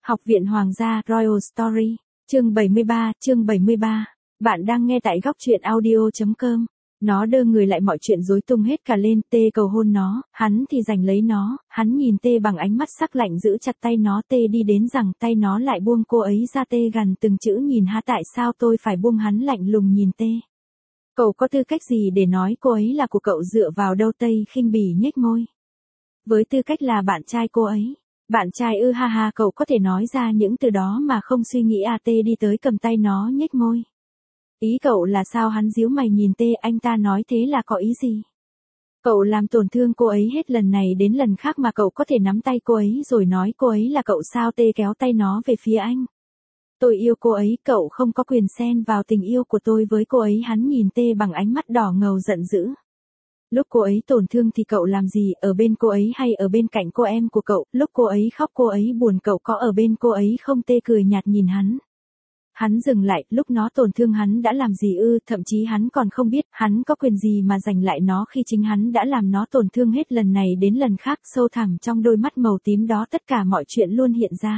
Học viện Hoàng gia Royal Story, chương 73. Bạn đang nghe tại góc truyện audio.com. Nó đơ người lại mọi chuyện rối tung hết cả lên, Tê cầu hôn nó, hắn thì giành lấy nó, hắn nhìn Tê bằng ánh mắt sắc lạnh giữ chặt tay nó, Tê đi đến rằng tay nó lại buông cô ấy ra, Tê gằn từng chữ nhìn ha, tại sao tôi phải buông, hắn lạnh lùng nhìn Tê. Cậu có tư cách gì để nói cô ấy là của cậu, dựa vào đâu? Tây khinh bỉ nhếch môi. Với tư cách là bạn trai cô ấy. Bạn trai ư? Ha ha, cậu có thể nói ra những từ đó mà không suy nghĩ à? Tê đi tới cầm tay nó nhếch môi. Ý cậu là sao? Hắn díu mày nhìn Tê, anh ta nói thế là có ý gì? Cậu làm tổn thương cô ấy hết lần này đến lần khác mà cậu có thể nắm tay cô ấy rồi nói cô ấy là cậu sao? Tê kéo tay nó về phía anh. Tôi yêu cô ấy, cậu không có quyền xen vào tình yêu của tôi với cô ấy. Hắn nhìn Tê bằng ánh mắt đỏ ngầu giận dữ. Lúc cô ấy tổn thương thì cậu làm gì, ở bên cô ấy hay ở bên cạnh cô em của cậu? Lúc cô ấy khóc cô ấy buồn cậu có ở bên cô ấy không? Tê cười nhạt nhìn hắn. Hắn dừng lại, lúc nó tổn thương hắn đã làm gì ư? Thậm chí hắn còn không biết, hắn có quyền gì mà giành lại nó khi chính hắn đã làm nó tổn thương hết lần này đến lần khác. Sâu thẳm trong đôi mắt màu tím đó tất cả mọi chuyện luôn hiện ra.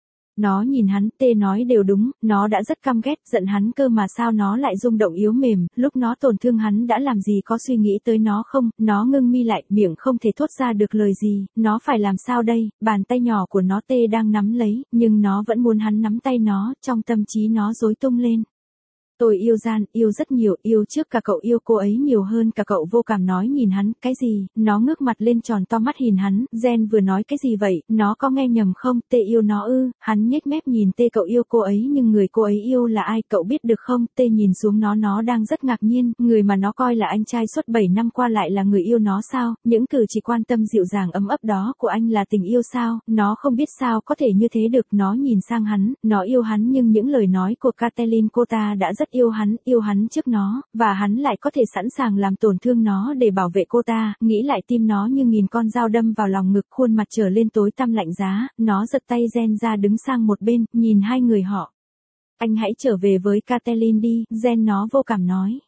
Nó nhìn hắn, Tê nói đều đúng, nó đã rất căm ghét, giận hắn cơ mà sao nó lại rung động yếu mềm, lúc nó tổn thương hắn đã làm gì, có suy nghĩ tới nó không? Nó ngưng mi lại, miệng không thể thốt ra được lời gì, nó phải làm sao đây? Bàn tay nhỏ của nó Tê đang nắm lấy, nhưng nó vẫn muốn hắn nắm tay nó, trong tâm trí nó rối tung lên. Tôi yêu Gian, yêu rất nhiều, yêu trước cả cậu, yêu cô ấy nhiều hơn cả cậu. Vô cảm nói nhìn hắn, cái gì? Nó ngước mặt lên tròn to mắt nhìn hắn, Gen vừa nói cái gì vậy? Nó có nghe nhầm không? Tê yêu nó ư? Hắn nhếch mép nhìn Tê, cậu yêu cô ấy nhưng người cô ấy yêu là ai? Cậu biết được không? Tê nhìn xuống nó đang rất ngạc nhiên, người mà nó coi là anh trai suốt 7 năm qua lại là người yêu nó sao? Những cử chỉ quan tâm dịu dàng ấm ấp đó của anh là tình yêu sao? Nó không biết sao có thể như thế được. Nó nhìn sang hắn, nó yêu hắn nhưng những lời nói của Catelyn, cô ta đã rất yêu hắn trước nó, và hắn lại có thể sẵn sàng làm tổn thương nó để bảo vệ cô ta. Nghĩ lại tim nó như nghìn con dao đâm vào lòng ngực, khuôn mặt trở lên tối tăm lạnh giá. Nó giật tay Gen ra đứng sang một bên, nhìn hai người họ. Anh hãy trở về với Catelyn đi, Gen nó vô cảm nói.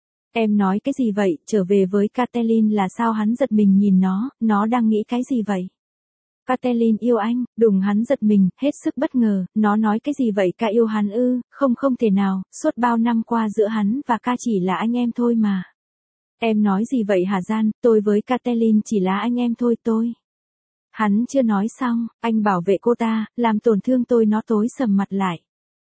Em nói cái gì vậy? Trở về với Catelyn là sao? Hắn giật mình nhìn nó đang nghĩ cái gì vậy? Catelyn yêu anh, đùng, hắn giật mình, hết sức bất ngờ, nó nói cái gì vậy? Ca yêu hắn ư? Không thể nào, suốt bao năm qua giữa hắn và Ca chỉ là anh em thôi mà. Em nói gì vậy hả Gian? Tôi với Catelyn chỉ là anh em thôi. Hắn chưa nói xong, anh bảo vệ cô ta, làm tổn thương tôi. Nó tối sầm mặt lại.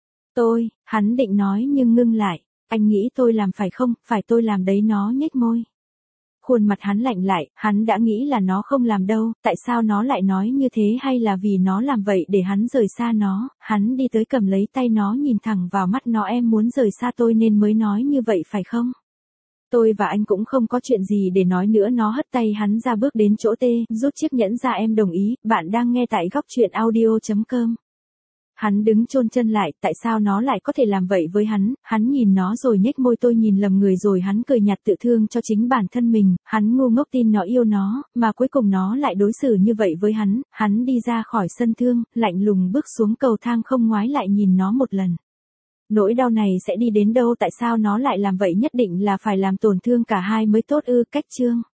Hắn định nói nhưng ngưng lại. Anh nghĩ tôi làm phải không? Phải tôi làm đấy. Nó nhếch môi. Khuôn mặt hắn lạnh lại, hắn đã nghĩ là nó không làm đâu, tại sao nó lại nói như thế? Hay là vì nó làm vậy để hắn rời xa nó? Hắn đi tới cầm lấy tay nó, nhìn thẳng vào mắt nó, em muốn rời xa tôi nên mới nói như vậy phải không? Tôi và anh cũng không có chuyện gì để nói nữa. Nó hất tay hắn ra, bước đến chỗ Tê, rút chiếc nhẫn ra. Em đồng ý. Bạn đang nghe tại góc truyện audio.com. Hắn đứng chôn chân lại, tại sao nó lại có thể làm vậy với hắn? Hắn nhìn nó rồi nhếch môi, tôi nhìn lầm người rồi. Hắn cười nhạt, tự thương cho chính bản thân mình. Hắn ngu ngốc tin nó yêu nó, mà cuối cùng nó lại đối xử như vậy với hắn. Hắn đi ra khỏi sân thương, lạnh lùng bước xuống cầu thang, không ngoái lại nhìn nó một lần. Nỗi đau này sẽ đi đến đâu? Tại sao nó lại làm vậy? Nhất định là phải làm tổn thương cả hai mới tốt ư? Cách chương